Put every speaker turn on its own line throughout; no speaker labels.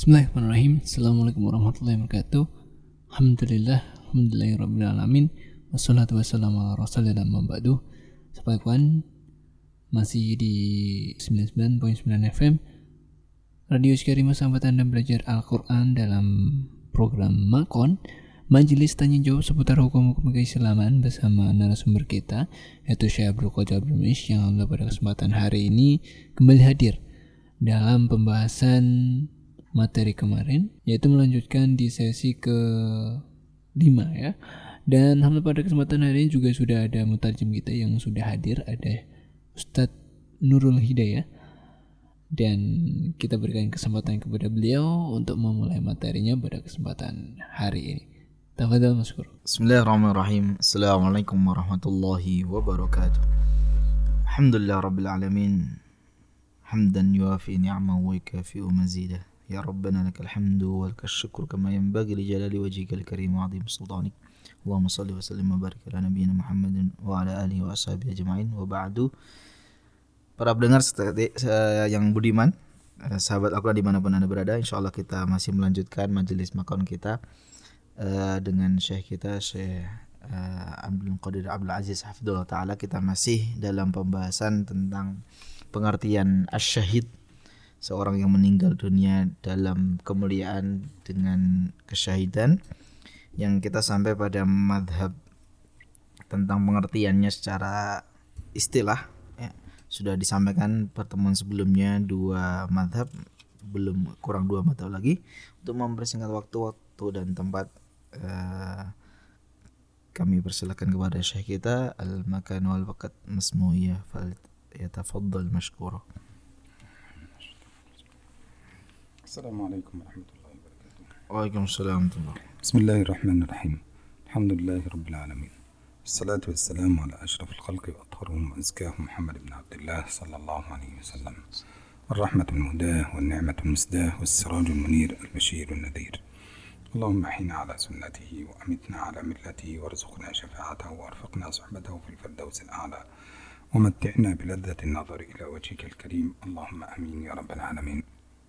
Bismillahirrahmanirrahim. Assalamualaikum warahmatullahi wabarakatuh. Alhamdulillahirrabbilalamin. Wassalatu wassalamu ala rasulillah amma ba'du. Sahabat kawan, masih di 99.9 FM Radio Syarima, sahabat Anda belajar Al-Quran dalam program Makon, Majelis Tanya Jawab seputar hukum-hukum keislaman bersama narasumber kita, yaitu Syekh Abdul Qadir Abdul Muiz, yang pada kesempatan hari ini kembali hadir dalam pembahasan materi kemarin, yaitu melanjutkan di sesi ke-5 ya. Dan alhamdulillah pada kesempatan hari ini juga sudah ada mutarjem kita yang sudah hadir, ada Ustadz Nurul Hidayah, dan kita berikan kesempatan kepada beliau untuk memulai materinya pada kesempatan hari ini. Tafadhal Maskur.
Bismillahirrahmanirrahim. Assalamualaikum warahmatullahi wabarakatuh. Alhamdulillah rabbil alamin. Hamdan yuafi ni'amahu wa yukafi'u mazidah. Ya Rabbana lakal hamdu wa lakal syukru kama yanbaghi li jalali wajhikal karim wa 'azim sultanik. Allahumma shalli wa sallim wa barik ala nabiyyina Muhammadin wa ala alihi wa ashabihi ajma'in. Wa ba'du. Para pendengar yang budiman, sahabat Al-Quran dimanapun Anda berada, insyaallah kita masih melanjutkan majelis makon kita dengan Syekh kita, Syekh Abdul Qadir Abdul Aziz hafidhullah ta'ala. Kita masih dalam pembahasan tentang pengertian asyahid, seorang yang meninggal dunia dalam kemuliaan dengan kesyahidan, yang kita sampai pada madhab tentang pengertiannya secara istilah ya. Sudah disampaikan pertemuan sebelumnya 2 madhab, belum kurang 2 madhab lagi. Untuk mempersingkat waktu dan tempat, kami persilakan kepada syekh kita, al-makan wal waqt masmu'iyah, fal yatafaddal mashkura.
Assalamualaikum warahmatullahi wabarakatuh.
Waalaikumsalam warahmatullahi.
Bismillahirrahmanirrahim. Alhamdulillahi rabbil alamin. Assalatu wassalamu ala ashrafil khalqi wa atharuhum wa azkahum Muhammad ibn Abdullah sallallahu alaihi wasallam. Ar-rahmatul muhdah wan ni'matul musdah was sirajul munir al-bashirun nadhir. Allahumma ahina ala sunnatihi wa amitna ala millatihi warzuqna shafa'atahu warfaqna suhbatahu fil firdausil a'la. ومتعنا بلذة النظر إلى وجهك الكريم. اللهم آمين يا رب العالمين.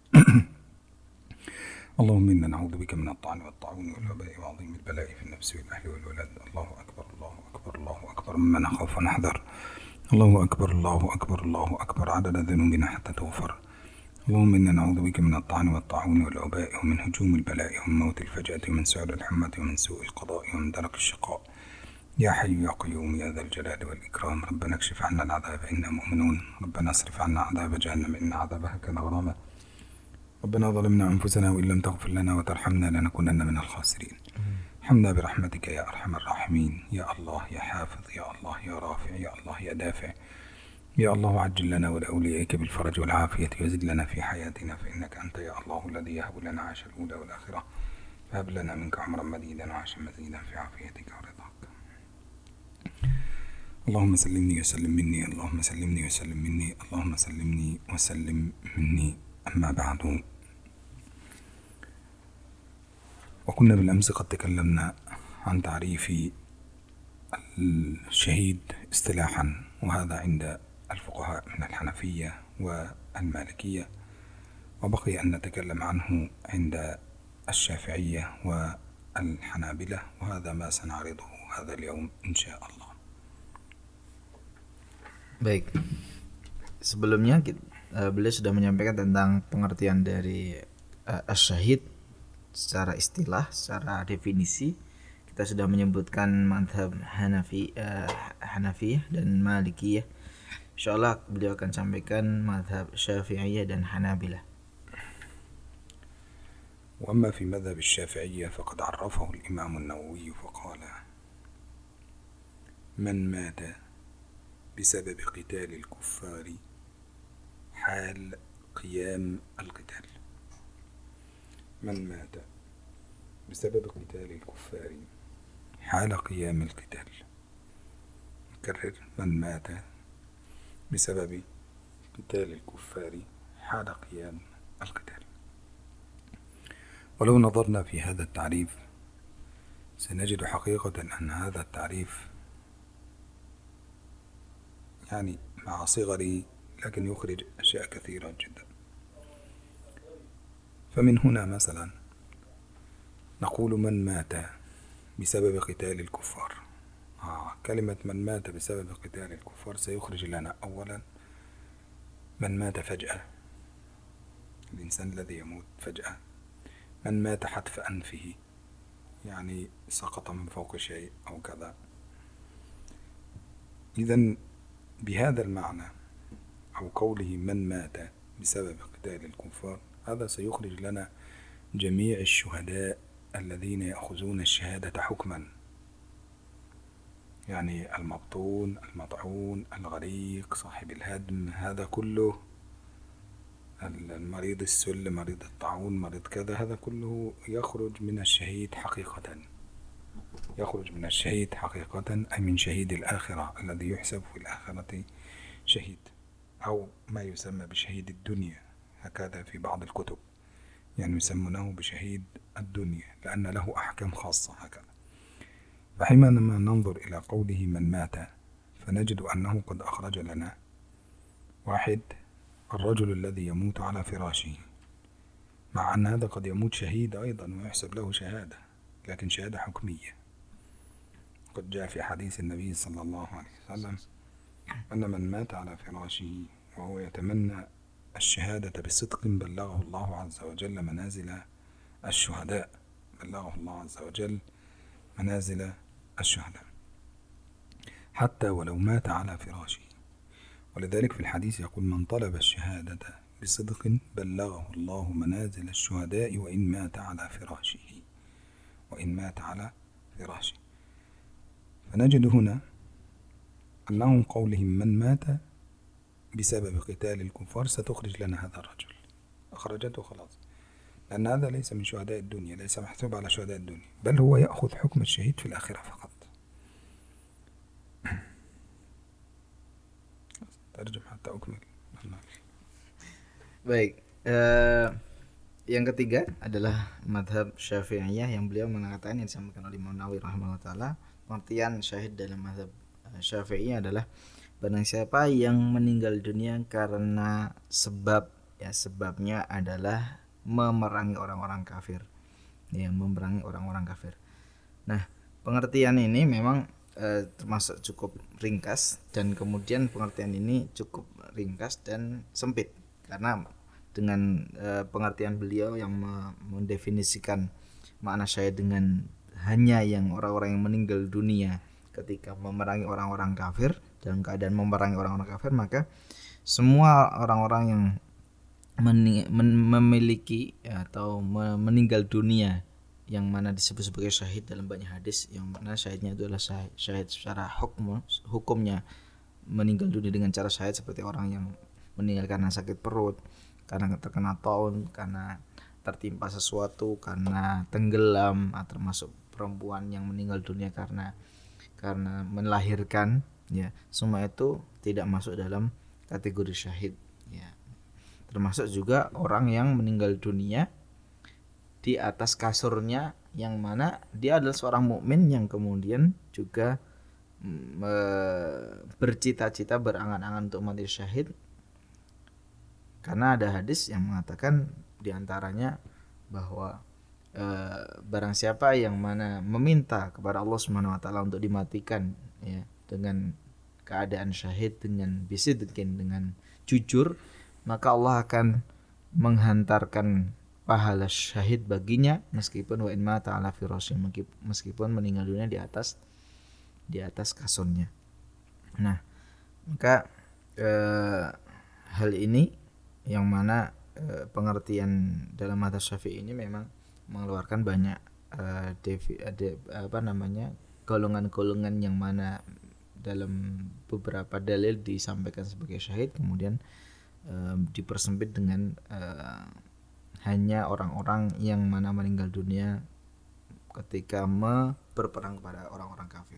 اللهم إنا نعوذ بك من الطعن والطاعون والوباء وعظيم البلاء في النفس والأهل والولد. الله أكبر الله أكبر الله أكبر مما نخاف ونحذر. الله أكبر الله أكبر الله أكبر عدد ذنوبنا حتى تغفر. اللهم إنا نعوذ بك من الطعن والطاعون والوباء ومن هجوم البلاء ومن موت الفجأة ومن سعر الحمة ومن سوء القضاء ومن درك الشقاء. يا حي يا قيوم يا ذا الجلال والإكرام. ربنا اكشف عنا العذاب إنا مؤمنون. ربنا اصرف عنا عذاب جهنم إن عذابها كان غراما. ربنا ظلمنا أنفسنا وإن لم تغفر لنا وترحمنا لنكونن من الخاسرين. حمنا برحمتك يا أرحم الراحمين. يا الله يا حافظ، يا الله يا رافع، يا الله يا دافع. يا الله عجل لنا ولأوليائك بالفرج والعافية وزد لنا في حياتنا، فإنك أنت يا الله الذي يهب لنا عيش الأولى والآخرة. فهب لنا منك عمرا مديدا وعيشا مزيدا في عافيتك ورضاك. اللهم سلمني وسلم مني، اللهم سلمني وسلم مني، اللهم سلمني وسلم مني. أما بعد، وكنا بالأمس قد تكلمنا عن تعريف الشهيد اصطلاحا، وهذا عند الفقهاء من الحنفية والمالكية، وبقي أن نتكلم عنه عند الشافعية والحنابلة، وهذا ما سنعرضه هذا اليوم إن شاء الله.
Baik, sebelumnya beliau sudah menyampaikan tentang pengertian dari asyahid secara istilah, secara definisi. Kita sudah menyebutkan madhab Hanafiyah dan Malikiyah. Insyaallah beliau akan sampaikan madhab Syafi'iyah dan Hanabilah.
وأما في مذهب الشافعية فقد عرفه الإمام النووي فقال: من مات بسبب قتال الكفار حال قيام القتال. من مات بسبب قتال الكفار حال قيام القتال. نكرر: من مات بسبب قتال الكفار حال قيام القتال. ولو نظرنا في هذا التعريف سنجد حقيقة أن هذا التعريف يعني مع صغره لكن يخرج أشياء كثيرة جدا. فمن هنا مثلا نقول من مات بسبب قتال الكفار. كلمة من مات بسبب قتال الكفار سيخرج لنا أولا من مات فجأة، الإنسان الذي يموت فجأة، من مات حتف أنفه يعني سقط من فوق شيء أو كذا. إذن بهذا المعنى أو قوله من مات بسبب قتال الكفار، هذا سيخرج لنا جميع الشهداء الذين يأخذون الشهادة حكما، يعني المبطون، المطعون، الغريق، صاحب الهدم، هذا كله، المريض السل، مريض الطاعون، مريض كذا، هذا كله يخرج من الشهيد حقيقة، يخرج من الشهيد حقيقة، أي من شهيد الآخرة الذي يحسب في الآخرة شهيد، أو ما يسمى بشهيد الدنيا، هكذا في بعض الكتب يعني يسمونه بشهيد الدنيا لأن له أحكام خاصة هكذا. فحينما ننظر إلى قوله من مات فنجد أنه قد أخرج لنا واحد، الرجل الذي يموت على فراشه، مع أن هذا قد يموت شهيد أيضا ويحسب له شهادة، لكن شهادة حكمية. قد جاء في حديث النبي صلى الله عليه وسلم أن من مات على فراشه وهو يتمنى الشهادة بصدق بلغه الله عز وجل منازل الشهداء، بلغه الله عز وجل منازل الشهداء حتى ولو مات على فراشه. ولذلك في الحديث يقول من طلب الشهادة بصدق بلغه الله منازل الشهداء وإن مات على فراشه، وإن مات على فراشه. فنجد هنا أنهم قولهم من مات بسبب قتال الكفار ستخرج لنا هذا الرجل، أخرجته خلاص، لأن هذا ليس من شهداء الدنيا، ليس محسوب على شهداء الدنيا، بل هو يأخذ حكم الشهيد في الآخرة فقط. ترجم حتى أكمل.
Baik, yang ketiga adalah madhab Syafi'iyah yang beliau mengatakan, yang disampaikan oleh Imam Nawawi rahimahullah ta'ala, pengertian syahid dalam madhab Syafi'iyah adalah barang siapa yang meninggal dunia karena sebabnya adalah memerangi orang-orang kafir, memerangi orang-orang kafir. Nah, pengertian ini memang termasuk cukup ringkas, dan kemudian pengertian ini cukup ringkas dan sempit karena dengan pengertian beliau yang mendefinisikan makna syahid dengan hanya yang orang-orang yang meninggal dunia ketika memerangi orang-orang kafir, dalam keadaan memerangi orang-orang kafir, maka semua orang-orang yang memiliki atau meninggal dunia yang mana disebut sebagai syahid dalam banyak hadis, yang mana syahidnya itu adalah syahid secara hukumnya meninggal dunia dengan cara syahid seperti orang yang meninggal karena sakit perut, karena terkena taun, karena tertimpa sesuatu, karena tenggelam, termasuk perempuan yang meninggal dunia karena melahirkan, ya, semua itu tidak masuk dalam kategori syahid, ya. Termasuk juga orang yang meninggal dunia di atas kasurnya, yang mana dia adalah seorang mukmin yang kemudian juga bercita-cita, berangan-angan untuk mati syahid, karena ada hadis yang mengatakan diantaranya bahwa barang siapa yang mana meminta kepada Allah Subhanahu wa taala untuk dimatikan, ya, dengan keadaan syahid, dengan bisidqin, dengan jujur, maka Allah akan menghantarkan pahala syahid baginya meskipun wa in mata ala firasyi, meskipun meninggal dunia di atas kasurnya. Nah, maka hal ini yang mana pengertian dalam mazhab Syafi'i ini memang mengeluarkan banyak golongan-golongan yang mana dalam beberapa dalil disampaikan sebagai syahid, kemudian dipersempit dengan hanya orang-orang yang mana meninggal dunia ketika berperang kepada orang-orang kafir.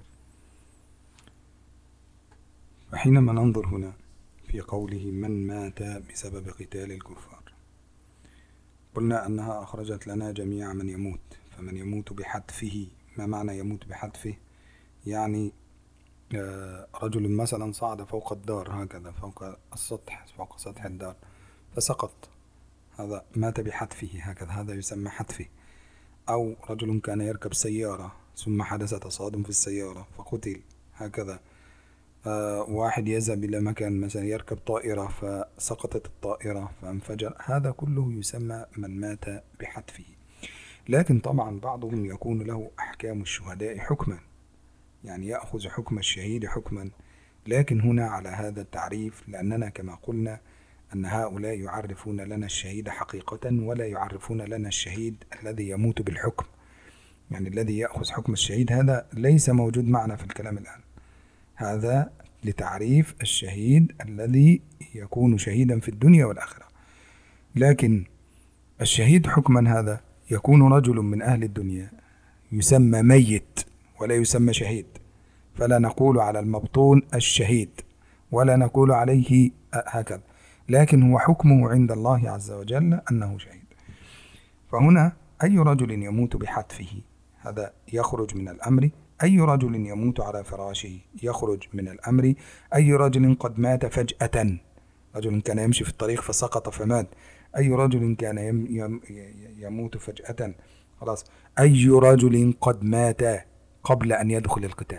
وحينما ننظر هنا في قوله من مات بسبب قتال الكفار، قلنا أنها أخرجت لنا جميع من يموت. فمن يموت بحتفه، ما معنى يموت بحتفه؟ يعني رجل مثلا صعد فوق الدار، هكذا فوق السطح، فوق سطح الدار فسقط، هذا مات بحتفه هكذا، هذا يسمى حتفه. أو رجل كان يركب سيارة ثم حدث تصادم في السيارة فقتل هكذا. واحد يذهب إلى مكان مثلا يركب طائرة فسقطت الطائرة فانفجر، هذا كله يسمى من مات بحتفه. لكن طبعا بعضهم يكون له أحكام الشهداء حكما، يعني يأخذ حكم الشهيد حكما، لكن هنا على هذا التعريف، لأننا كما قلنا أن هؤلاء يعرفون لنا الشهيد حقيقة ولا يعرفون لنا الشهيد الذي يموت بالحكم، يعني الذي يأخذ حكم الشهيد هذا ليس موجود معنا في الكلام الآن. هذا لتعريف الشهيد الذي يكون شهيدا في الدنيا والآخرة. لكن الشهيد حكما هذا يكون رجل من أهل الدنيا يسمى ميت ولا يسمى شهيد، فلا نقول على المبطون الشهيد ولا نقول عليه هكذا، لكن هو حكمه عند الله عز وجل أنه شهيد. فهنا أي رجل يموت بحتفه هذا يخرج من الأمر، أي رجل يموت على فراشه يخرج من الأمر، أي رجل قد مات فجأة، رجل كان يمشي في الطريق فسقط فمات، أي رجل كان يموت فجأة خلاص، أي رجل قد مات قبل أن يدخل القتال.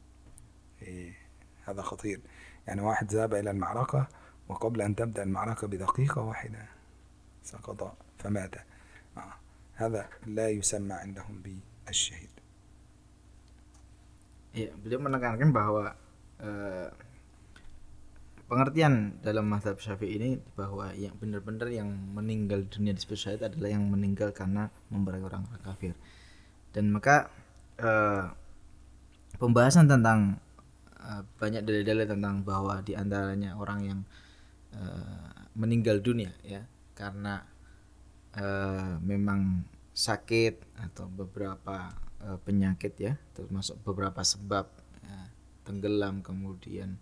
هذا خطير، يعني واحد ذهب إلى المعركة وقبل أن تبدأ المعركة بدقيقة واحدة سقط فمات، هذا لا يسمى عندهم بالشهيد.
Ya, beliau menekankan bahwa pengertian dalam mazhab Syafi'i ini bahwa yang benar-benar yang meninggal dunia disebut syahid adalah yang meninggal karena memerangi orang kafir. Dan maka pembahasan tentang banyak dalil-dalil tentang bahwa di antaranya orang yang meninggal dunia ya karena memang sakit atau beberapa penyakit ya, termasuk beberapa sebab ya, tenggelam, kemudian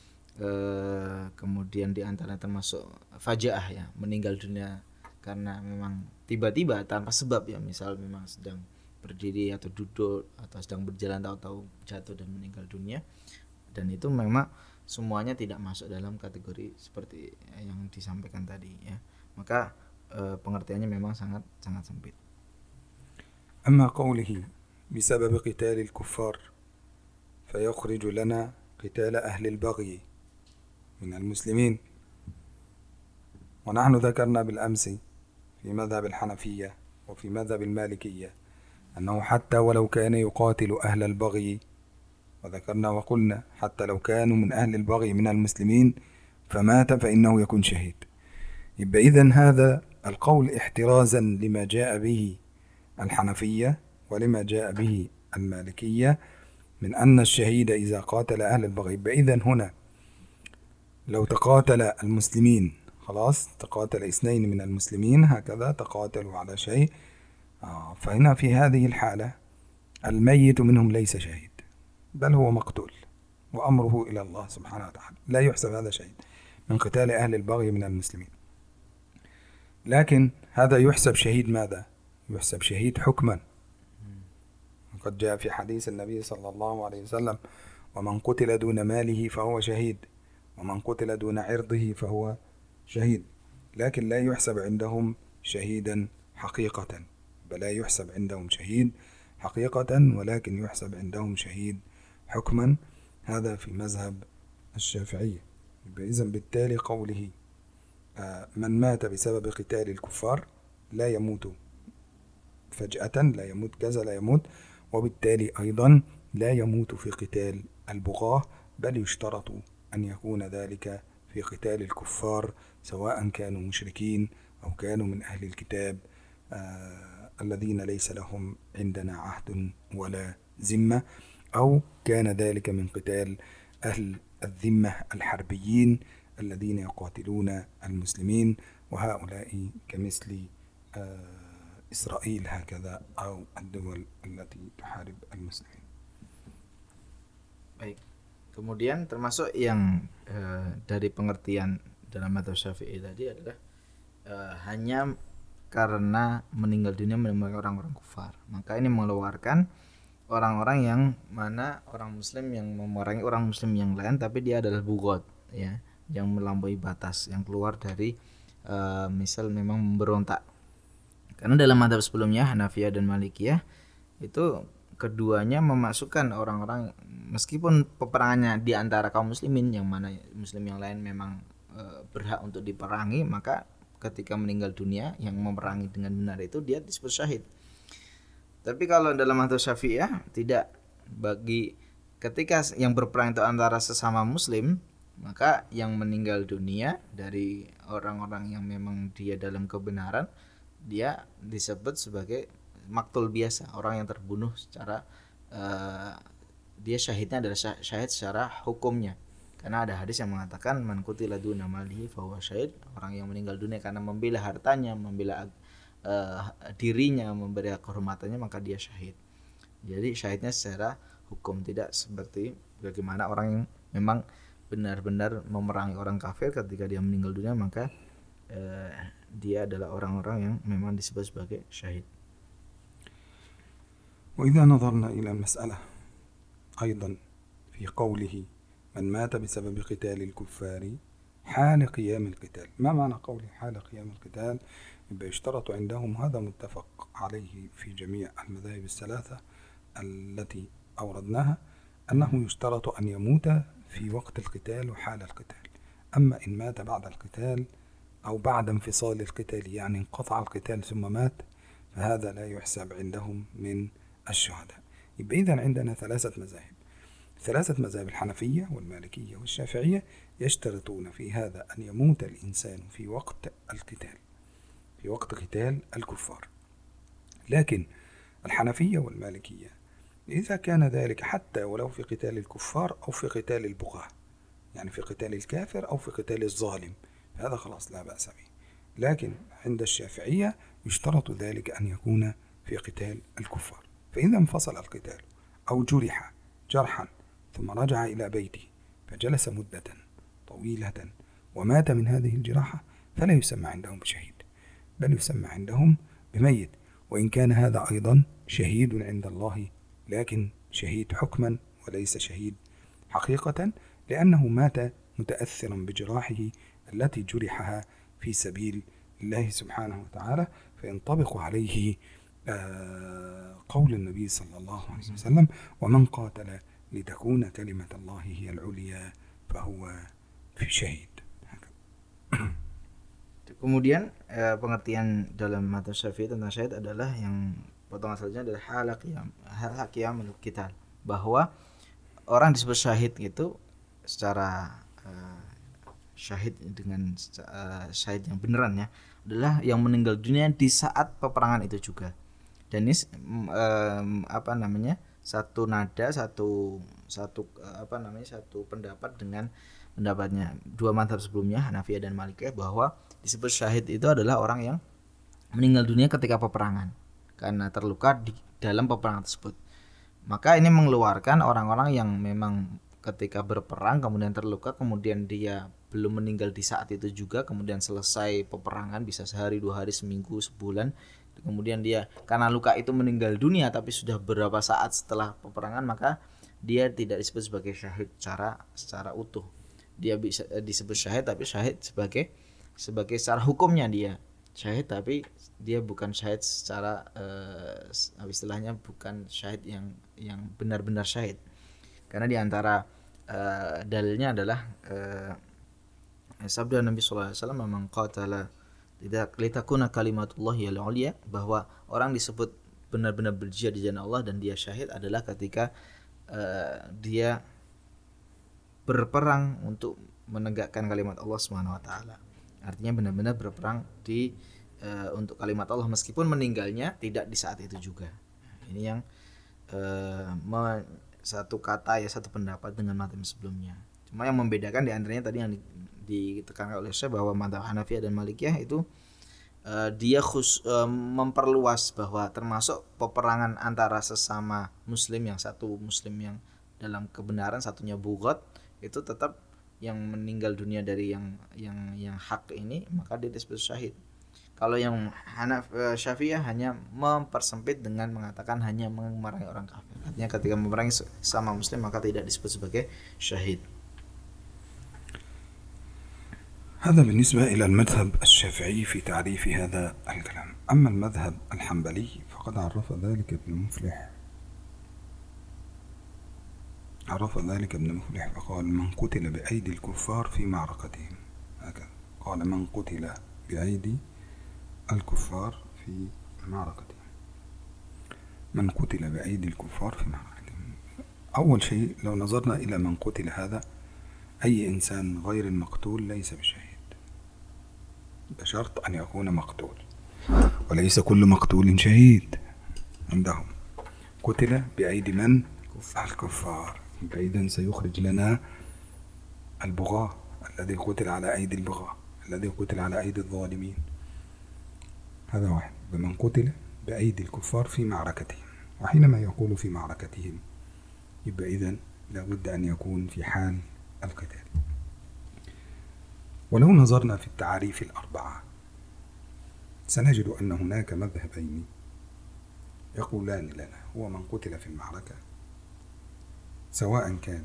di antara termasuk fajaah ya, meninggal dunia karena memang tiba-tiba tanpa sebab ya, misal memang sedang berdiri atau duduk atau sedang berjalan tahu-tahu jatuh dan meninggal dunia, dan itu memang semuanya tidak masuk dalam kategori seperti yang disampaikan tadi ya, maka pengertiannya memang sangat sempit.
أما قوله بسبب قتال الكفار فيخرج لنا قتال أهل البغي من المسلمين، ونحن ذكرنا بالأمس في مذهب الحنفية وفي مذهب المالكية أنه حتى ولو كان يقاتل أهل البغي، وذكرنا وقلنا حتى لو كانوا من أهل البغي من المسلمين فمات فإنه يكون شهيد. يبقى إذن هذا القول احترازا لما جاء به الحنفية ولما جاء به المالكية من أن الشهيد إذا قاتل أهل البغي. يبقى إذن هنا لو تقاتل المسلمين خلاص، تقاتل اثنين من المسلمين هكذا تقاتلوا على شيء، فهنا في هذه الحالة الميت منهم ليس شهيد بل هو مقتول وأمره إلى الله سبحانه وتعالى، لا يحسب هذا شهيد من قتال أهل البغي من المسلمين. لكن هذا يحسب شهيد ماذا؟ يحسب شهيد حكما، وقد جاء في حديث النبي صلى الله عليه وسلم ومن قتل دون ماله فهو شهيد ومن قتل دون عرضه فهو شهيد، لكن لا يحسب عندهم شهيدا حقيقة، بل لا يحسب عندهم شهيد حقيقة ولكن يحسب عندهم شهيد حكما. هذا في مذهب الشافعية. إذن بالتالي قوله من مات بسبب قتال الكفار لا يموت فجأة، لا يموت كذا لا يموت، وبالتالي أيضا لا يموت في قتال البغاة، بل يشترط أن يكون ذلك في قتال الكفار سواء كانوا مشركين أو كانوا من أهل الكتاب الذين ليس لهم عندنا عهد ولا ذمة، أو كان ذلك من قتال أهل الذمة الحربيين الذين يقاتلون المسلمين، وهؤلاء كمثل إسرائيل هكذا أو الدول التي تحارب المسلمين.
Baik. Kemudian termasuk yang dari pengertian dalam mazhab Syafi'i tadi adalah hanya karena meninggal dunia menemukan orang-orang kufar, maka ini mengeluarkan orang-orang yang mana orang muslim yang memerangi orang muslim yang lain tapi dia adalah bughat ya, yang melampaui batas, yang keluar dari misal memang memberontak. Karena dalam mazhab sebelumnya Hanafiyah dan Malikiyah itu keduanya memasukkan orang-orang, meskipun peperangannya di antara kaum muslimin yang mana muslim yang lain memang berhak untuk diperangi, maka ketika meninggal dunia yang memerangi dengan benar itu dia disebut syahid. Tapi kalau dalam mazhab Syafi'iyah tidak, bagi ketika yang berperang itu antara sesama muslim, maka yang meninggal dunia dari orang-orang yang memang dia dalam kebenaran, dia disebut sebagai maktul biasa, orang yang terbunuh secara dia syahidnya adalah syahid secara hukumnya. Karena ada hadis yang mengatakan man qutila duna malihi fahuwa syahid, orang yang meninggal dunia karena membela hartanya, membela dirinya, memberi kehormatannya, maka dia syahid. Jadi syahidnya secara hukum, tidak seperti bagaimana orang yang memang benar-benar memerangi orang kafir, ketika dia meninggal dunia maka dia adalah orang-orang yang memang disebut sebagai syahid.
وإذا نظرنا إلى المسألة أيضا في قوله من مات بسبب قتال الكفار حال قيام القتال، ما معنى قوله حال قيام القتال؟ يبقى يشترط عندهم، هذا متفق عليه في جميع المذاهب الثلاثة التي أوردناها، أنه يشترط أن يموت في وقت القتال وحال القتال. أما إن مات بعد القتال أو بعد انفصال القتال، يعني انقطع القتال ثم مات، فهذا لا يحسب عندهم من الشهداء. يبقى إذن عندنا ثلاثة مذاهب الحنفية والمالكية والشافعية يشترطون في هذا أن يموت الإنسان في وقت القتال، في وقت قتال الكفار. لكن الحنفية والمالكية إذا كان ذلك حتى ولو في قتال الكفار أو في قتال البغاة، يعني في قتال الكافر أو في قتال الظالم، هذا خلاص لا بأس به. لكن عند الشافعية يشترط ذلك أن يكون في قتال الكفار. فإذا انفصل القتال أو جرح جرحا ثم رجع إلى بيته فجلس مدة طويلة ومات من هذه الجراحة، فلا يسمى عندهم بشهيد، بل يسمى عندهم بميت، وإن كان هذا أيضا شهيد عند الله، لكن شهيد حكما وليس شهيد حقيقة، لأنه مات متأثرا بجراحه التي جرحها في سبيل الله سبحانه وتعالى. فينطبق عليه قول النبي صلى الله عليه وسلم ومن قاتل لتكون كلمة الله هي العليا فهو في شهيد.
Kemudian pengertian dalam mazhab Syafi'i tentang syahid adalah yang potongan selanjutnya adalah hal qiyamul qital, bahwa orang disebut syahid itu secara syahid dengan syahid yang beneran ya, adalah yang meninggal dunia di saat peperangan itu juga. Dan ini satu nada, satu pendapat dengan pendapatnya dua mazhab sebelumnya, Hanafiyah dan Malikiyah, bahwa disebut syahid itu adalah orang yang meninggal dunia ketika peperangan karena terluka di dalam peperangan tersebut. Maka ini mengeluarkan orang-orang yang memang ketika berperang kemudian terluka, kemudian dia belum meninggal di saat itu juga, kemudian selesai peperangan bisa sehari, 2 hari, seminggu, sebulan, kemudian dia karena luka itu meninggal dunia tapi sudah beberapa saat setelah peperangan, maka dia tidak disebut sebagai syahid secara utuh. Dia bisa disebut syahid, tapi syahid sebagai secara hukumnya dia syahid, tapi dia bukan syahid secara istilahnya bukan syahid yang benar-benar syahid. Karena di antara dalilnya adalah sabda Nabi sallallahu alaihi wasallam man qatala litakuna kalimatullahi al-ulya, bahwa orang disebut benar-benar berjihad di jalan Allah dan dia syahid adalah ketika dia berperang untuk menegakkan kalimat Allah Subhanahu wa taala. Artinya benar-benar berperang untuk kalimat Allah meskipun meninggalnya tidak di saat itu juga. Ini yang satu kata ya, satu pendapat dengan mazhab sebelumnya. Cuma yang membedakan di antaranya tadi yang ditekankan oleh saya bahwa mazhab Hanafiyah dan Malikiyah itu dia memperluas bahwa termasuk peperangan antara sesama muslim, yang satu muslim yang dalam kebenaran, satunya bughat, itu tetap yang meninggal dunia dari yang hak ini, maka dia disebut syahid. Kalau yang Syafi'iyah hanya mempersempit dengan mengatakan hanya memerangi orang kafir. Artinya ketika memerangi sama muslim maka tidak disebut sebagai syahid.
هذا بالنسبة إلى المذهب الشافعي في تعريف هذا الكلام. أما المذهب الحنبلي فقد عرف ذلك ابن مفلح، فقال من قتل بأيدي الكفار في معركتهم، هكذا قال من قتل بأيدي الكفار في معركتهم، من قتل بأيدي الكفار في معركتهم. أول شيء لو نظرنا إلى من قتل هذا، أي إنسان غير المقتول ليس بشهيد، بشرط أن يكون مقتول، وليس كل مقتول شهيد عندهم. قتل بأيدي من؟ الكفار. إذن سيخرج لنا البغاة، الذي قتل على أيدي البغاة، الذي قتل على أيدي الظالمين. هذا واحد، بمن قتل بأيدي الكفار في معركتهم. وحينما يقول في معركتهم يبقى إذن لابد أن يكون في حال القتال. ولو نظرنا في التعاريف الأربعة سنجد أن هناك مذهبين يقولان لنا هو من قتل في المعركة، سواء كان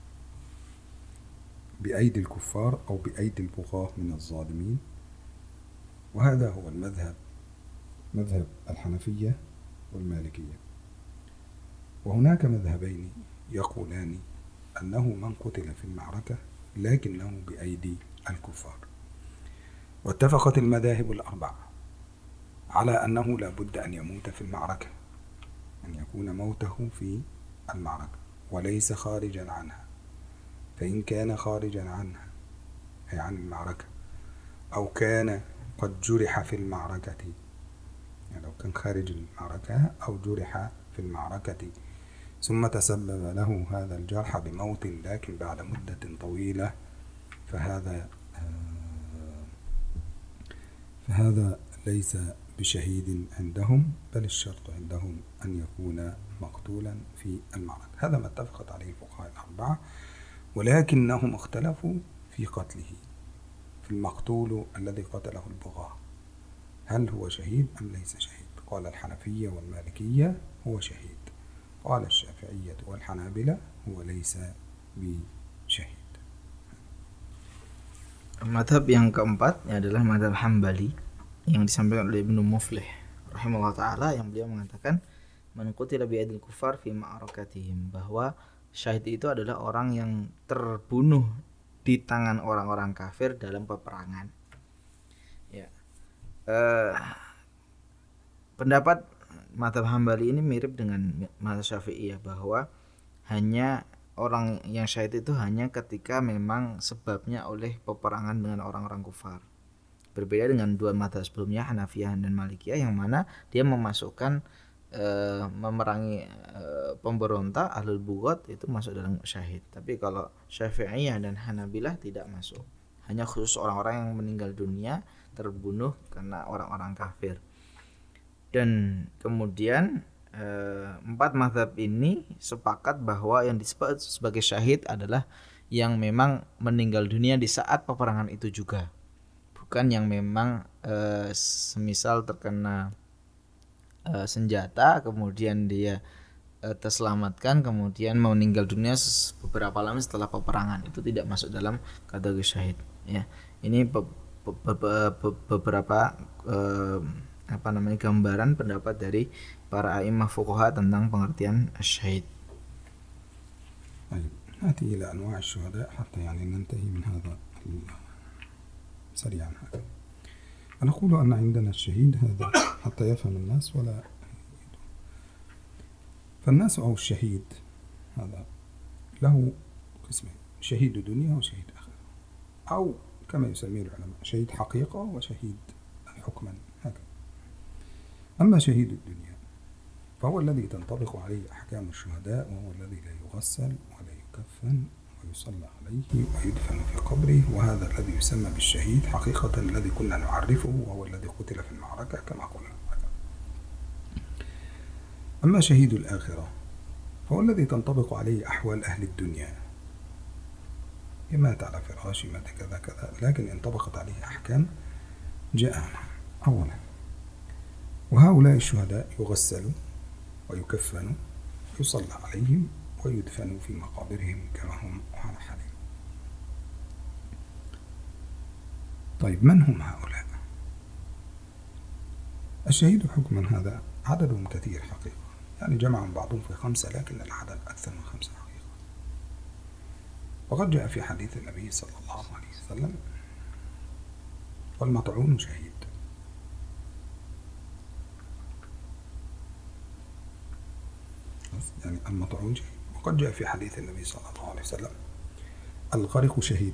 بأيدي الكفار أو بأيدي البغاة من الظالمين. وهذا هو مذهب الحنفية والمالكية. وهناك مذهبين يقولان أنه من قتل في المعركة لكنه بأيدي الكفار. واتفقت المذاهب الأربعة على أنه لا بد أن يموت في المعركة، أن يكون موته في المعركة وليس خارجا عنها. فإن كان خارجا عنها أي عن المعركة، أو كان قد جرح في المعركة، يعني لو كان خارج المعركة أو جرح في المعركة ثم تسبب له هذا الجرح بموت لكن بعد مدة طويلة، فهذا ليس بشهيد عندهم، بل الشرط عندهم أن يكون مقتولا في المعركة. هذا ما اتفقت عليه الفقهاء الأربعة، ولكنهم اختلفوا في قتله، في المقتول الذي قتله البغاة، هل هو شهيد أم ليس شهيد؟ قال الحنفية والمالكية هو شهيد، قال الشافعية والحنابلة هو ليس بشهيد.
Madhab yang keempat adalah madhab Hambali yang disampaikan oleh Ibnu Muflih rahimahullah ta'ala, yang beliau mengatakan man qutila bi aidil kufar fi ma'arakatihim, bahwa syahid itu adalah orang yang terbunuh di tangan orang-orang kafir dalam peperangan. Ya. Pendapat madhab Hambali ini mirip dengan madhab Syafi'i, bahwa hanya orang yang syahid itu hanya ketika memang sebabnya oleh peperangan dengan orang-orang kufar. Berbeda dengan dua madhab sebelumnya, Hanafiyah dan Malikiyah, yang mana dia memasukkan memerangi pemberontak ahlul bughat itu masuk dalam syahid. Tapi kalau Syafi'iyah dan Hanabilah tidak masuk, hanya khusus orang-orang yang meninggal dunia terbunuh karena orang-orang kafir. Dan kemudian empat mazhab ini sepakat bahwa yang disebut sebagai syahid adalah yang memang meninggal dunia di saat peperangan itu juga, bukan yang memang semisal terkena senjata kemudian dia terselamatkan kemudian meninggal dunia beberapa lama setelah peperangan. Itu tidak masuk dalam kategori syahid. Ya, ini beberapa gambaran pendapat dari para a'immah fuqaha tentang pengertian syahid.
نأتي إلى أنواع الشهداء حتى يعني ننتهي من هذا سريعا. نقول أن عندنا الشهيد هذا حتى يفهم الناس ولا فالناس أو الشهيد هذا له قسمين، شهيد دنيا وشهيد آخرة، أو كما يسميه العلماء شهيد حقيقة وشهيد حكما هكذا. أما شهيد الدنيا فهو الذي تنطبق عليه أحكام الشهداء، وهو الذي لا يغسل ولا يكفن ويصلى عليه ويدفن في قبره، وهذا الذي يسمى بالشهيد حقيقة الذي كنا نعرفه، وهو الذي قتل في المعركة كما قلنا. أما شهيد الآخرة فهو الذي تنطبق عليه أحوال أهل الدنيا، مات على فراشه، مات كذا كذا، لكن انطبقت عليه أحكام جاء أولا. وهؤلاء الشهداء يغسلوا ويكفنوا ويصلى عليهم ويدفنوا في مقابرهم كما هم على حالهم. طيب من هم هؤلاء؟ الشهيد حكما هذا عددهم كثير حقيقة، يعني جمعهم بعضهم في 5 لكن العدد أكثر من 5 حقيقة. وقد جاء في حديث النبي صلى الله عليه وسلم: والمطعون شهيد. يعني المطعون شهيد. وقد جاء في حديث النبي صلى الله عليه وسلم: الغرق شهيد.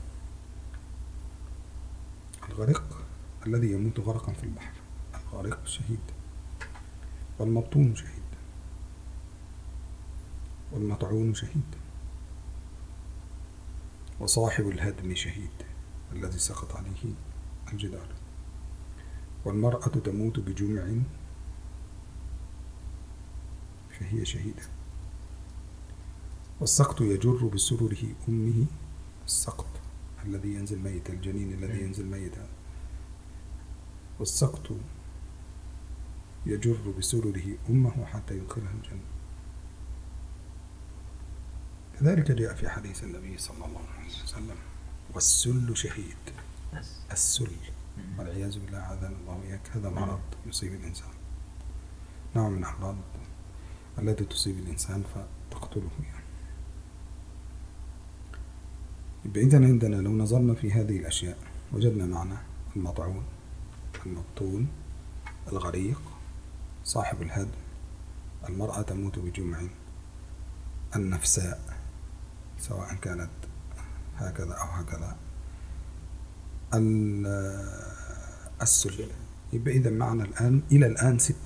الغرق الذي يموت غرقا في البحر، الغرق شهيد. والمبطون شهيد. والمطعون شهيد. وصاحب الهدم شهيد، الذي سقط عليه الجدار. والمرأة تموت بجمع فهي شهيدة. والسقط يجر بسرره أمه، السقط الذي ينزل ميت، الجنين الذي ينزل ميتا. والسقط يجر بسرره أمه حتى يدخلها الجنة. كذلك جاء في حديث النبي صلى الله عليه وسلم: والسل شهيد. السل والعياذ بالله عاذنا الله إياك، هذا مرض يصيب الإنسان، نوع من الأمراض التي تصيب الإنسان فتقتله يعني. إذن عندنا لو نظرنا في هذه الأشياء وجدنا معنا المطعون، المبطون، الغريق، صاحب الهدم، المرأة تموت بجمع، النفساء سواء كانت هكذا أو هكذا، السل. يبقى إذا معنا الآن إلى الآن 6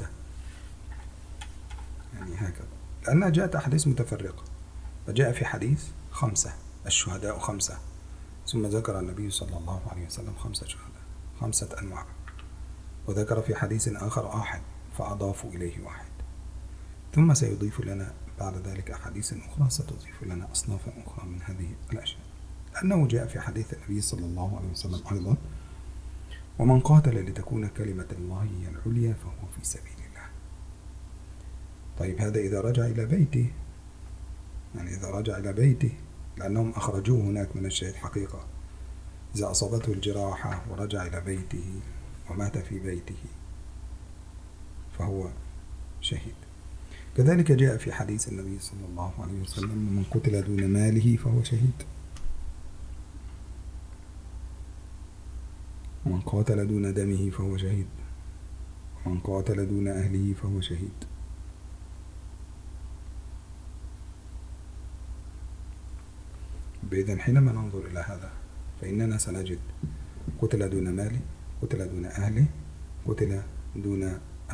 يعني هكذا، لأنها جاءت أحاديث متفرقة. فجاء في حديث 5، الشهداء 5، ثم ذكر النبي صلى الله عليه وسلم 5 شهداء، 5 أنواع. وذكر في حديث آخر 1 فأضافوا إليه 1، ثم سيضيف لنا بعد ذلك أحاديث أخرى ستضيف لنا أصنافا أخرى من هذه الأشياء. لأنه جاء في حديث النبي صلى الله عليه وسلم أيضا: ومن قاتل لتكون كلمة الله هي العليا فهو في سبيل الله. طيب هذا إذا رجع إلى بيته، يعني إذا رجع إلى بيته، لأنهم أخرجوه هناك من الشهيد حقيقة. إذا أصابته الجراحة ورجع إلى بيته ومات في بيته فهو شهيد. كذلك جاء في حديث النبي صلى الله عليه وسلم: من قتل دون ماله فهو شهيد. ومن قاتل دون دمه فهو شهيد. ومن قاتل دون أهله فهو شهيد. إذن حينما ننظر إلى هذا فإننا سنجد قتل دون ماله، قتل دون أهله، قتل دون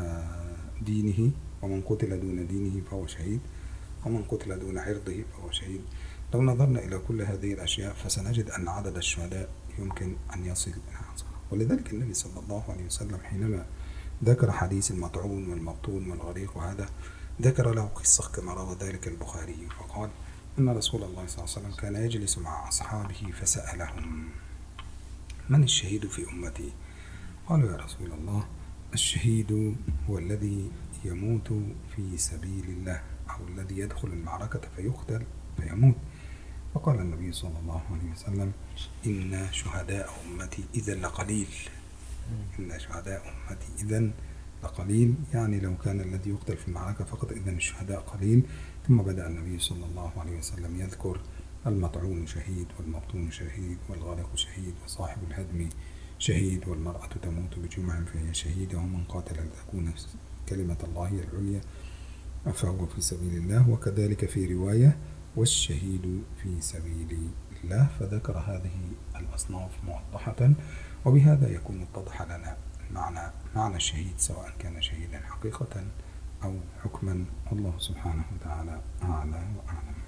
دينه، ومن قتل دون دينه فهو شهيد، ومن قتل دون عرضه فهو شهيد. لو نظرنا إلى كل هذه الأشياء فسنجد أن عدد الشهداء يمكن أن يصل إلى 10. ولذلك النبي صلى الله عليه وسلم حينما ذكر حديث المطعون والمبطون والغريق وهذا، ذكر له قصة كما روى ذلك البخاري، فقال أن رسول الله صلى الله عليه وسلم كان يجلس مع أصحابه فسألهم: من الشهيد في أمتي؟ قالوا: يا رسول الله، الشهيد هو الذي يموت في سبيل الله، أو الذي يدخل المعركة فيقتل فيموت. فقال النبي صلى الله عليه وسلم: إن شهداء أمتي إذا لقليل. إن شهداء أمتي إذا لقليل، يعني لو كان الذي يقتل في المعركة فقط إذا الشهداء قليل. ثم بدأ النبي صلى الله عليه وسلم يذكر: المطعون شهيد، والمبطون شهيد، والغارق شهيد، وصاحب الهدم شهيد، والمرأة تموت بجمع فهي شهيدة، ومن قاتل لتكون كلمة الله هي العليا فهو في سبيل الله. وكذلك في رواية: والشهيد في سبيل الله. فذكر هذه الأصناف موضحة، وبهذا يكون اتضح لنا معنى الشهيد، سواء كان شهيدا حقيقة أو حكما. والله سبحانه وتعالى أعلى وأعلم.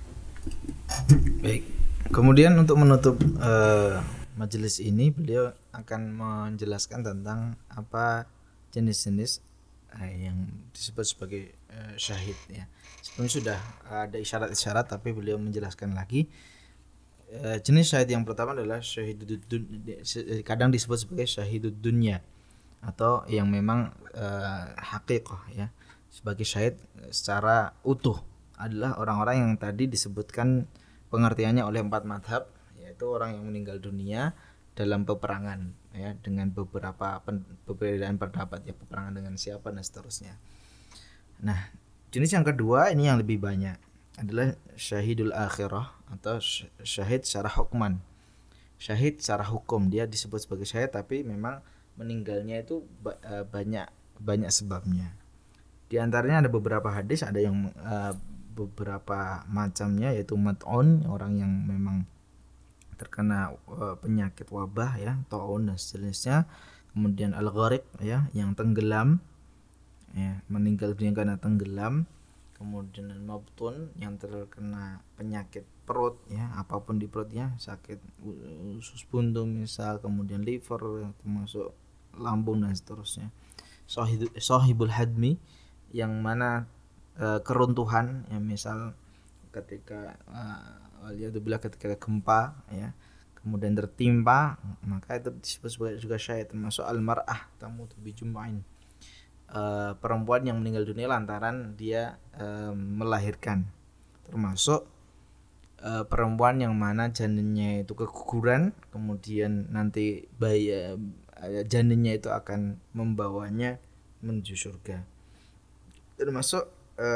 Baik, kemudian untuk menutup majelis ini beliau akan menjelaskan tentang apa jenis-jenis yang disebut sebagai syahid ya. Sebelumnya sudah ada isyarat-isyarat, tapi beliau menjelaskan lagi. Jenis syahid yang pertama adalah syahidud dunya, kadang disebut sebagai syahidud dunya, atau yang memang haqiqah ya, sebagai syahid secara utuh, adalah orang-orang yang tadi disebutkan pengertiannya oleh 4 madhab, yaitu orang yang meninggal dunia dalam peperangan ya, dengan beberapa perbedaan pendapat ya, peperangan dengan siapa dan seterusnya. Nah, jenis yang kedua ini yang lebih banyak adalah syahidul akhirah atau syahid secara hukman. Syahid secara hukum, dia disebut sebagai syahid tapi memang meninggalnya itu banyak sebabnya. Di antaranya ada beberapa hadis, ada yang beberapa macamnya, yaitu mat'un, orang yang memang terkena penyakit wabah ya, ta'un dan sejenisnya. Kemudian al-gharq ya, yang tenggelam ya, meninggal dunia karena tenggelam. Kemudian al-mabtun, yang terkena penyakit perut ya, apapun di perutnya, sakit usus buntu misal, kemudian liver termasuk lambung dan seterusnya. Sahibul hadmi, yang mana keruntuhan ya, misal ketika waliyadzubillah ketika gempa ya, kemudian tertimpa, maka itu disebut sebagai juga syahid. Termasuk al-mar'ah tamutu bi jum'ain, perempuan yang meninggal dunia lantaran dia melahirkan. Termasuk perempuan yang mana janinnya itu keguguran, kemudian nanti janinnya itu akan membawanya menuju surga. Termasuk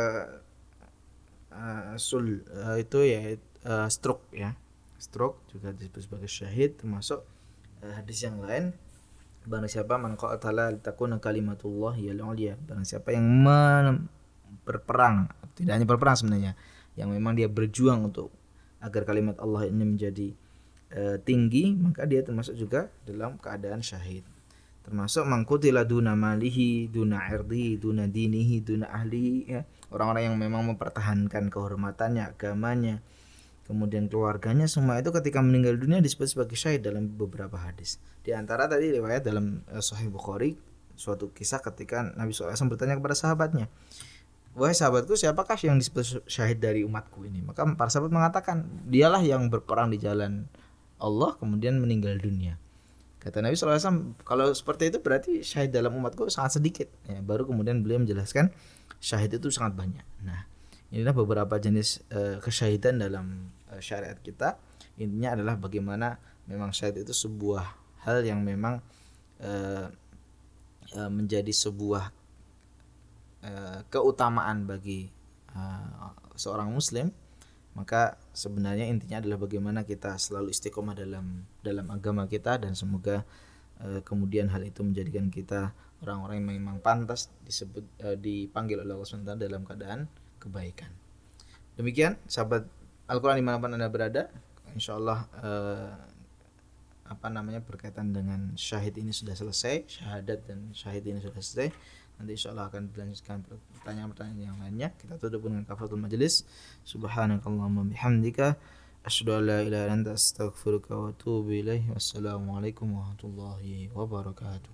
itu ya stroke ya, stroke juga disebut sebagai syahid. Termasuk hadis yang lain, barang siapa man qatala litakuna kalimatullah yal ulya, barang siapa yang berperang, tidak hanya berperang sebenarnya, yang memang dia berjuang untuk agar kalimat Allah ini menjadi tinggi, maka dia termasuk juga dalam keadaan syahid. Termasuk mangkutila duna malihi, duna irdi, duna dinihi, duna ahli ya, orang-orang yang memang mempertahankan kehormatannya, agamanya, kemudian keluarganya, semua itu ketika meninggal dunia disebut sebagai syahid dalam beberapa hadis. Di antara tadi riwayat dalam Sahih Bukhari, suatu kisah ketika Nabi SAW bertanya kepada sahabatnya, wahai sahabatku, siapakah yang disebut syahid dari umatku ini? Maka para sahabat mengatakan, dialah yang berperang di jalan Allah kemudian meninggal dunia. Kata Nabi SAW, kalau seperti itu berarti syahid dalam umatku sangat sedikit ya. Baru kemudian beliau menjelaskan syahid itu sangat banyak. Nah, inilah beberapa jenis kesyahidan dalam syariat kita. Intinya adalah bagaimana memang syahid itu sebuah hal yang memang menjadi sebuah keutamaan bagi seorang muslim. Maka sebenarnya intinya adalah bagaimana kita selalu istiqomah dalam agama kita, dan semoga kemudian hal itu menjadikan kita orang-orang yang memang pantas dipanggil oleh Allah SWT dalam keadaan kebaikan. Demikian sahabat Al-Quran dimanapun Anda berada, insyaallah berkaitan dengan syahid ini sudah selesai, syahadat dan syahid ini sudah selesai. Nanti insyaallah akan dilanjutkan pertanyaan-pertanyaan yang lainnya. Kita tutup dengan kafaratul majelis. Subhanakallahumma bihamdika asyhadu an la ilaha illa anta astaghfiruka wa atubu ilaik. Wassalamualaikum warahmatullahi wabarakatuh.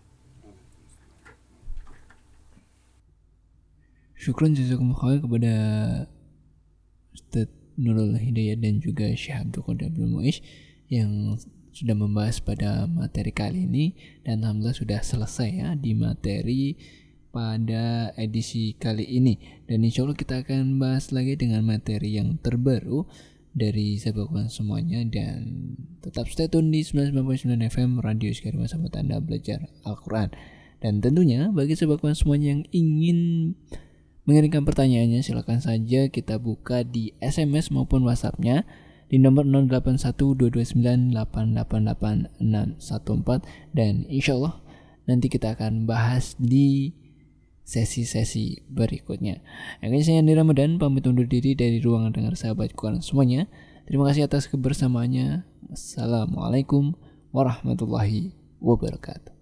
Syukran jazakumullah khair kepada Ustaz Nurul Hidayat dan juga Syekh Abdul Qadir Abdul Muiz yang sudah membahas pada materi kali ini, dan alhamdulillah sudah selesai ya di materi pada edisi kali ini. Dan insya Allah kita akan bahas lagi dengan materi yang terbaru dari sahabat semuanya, dan tetap stay tune di 99.9 FM Radio Sekarima, sahabat Anda belajar Al-Quran. Dan tentunya bagi sahabat semuanya yang ingin mengirimkan pertanyaannya, silakan saja kita buka di SMS maupun WhatsApp-nya di nomor 081228888614, dan insya Allah nanti kita akan bahas di sesi-sesi berikutnya. Akhirnya saya Andi Ramadan pamit undur diri dari ruangan dengar sahabat Quran semuanya. Terima kasih atas kebersamaannya. Assalamualaikum warahmatullahi wabarakatuh.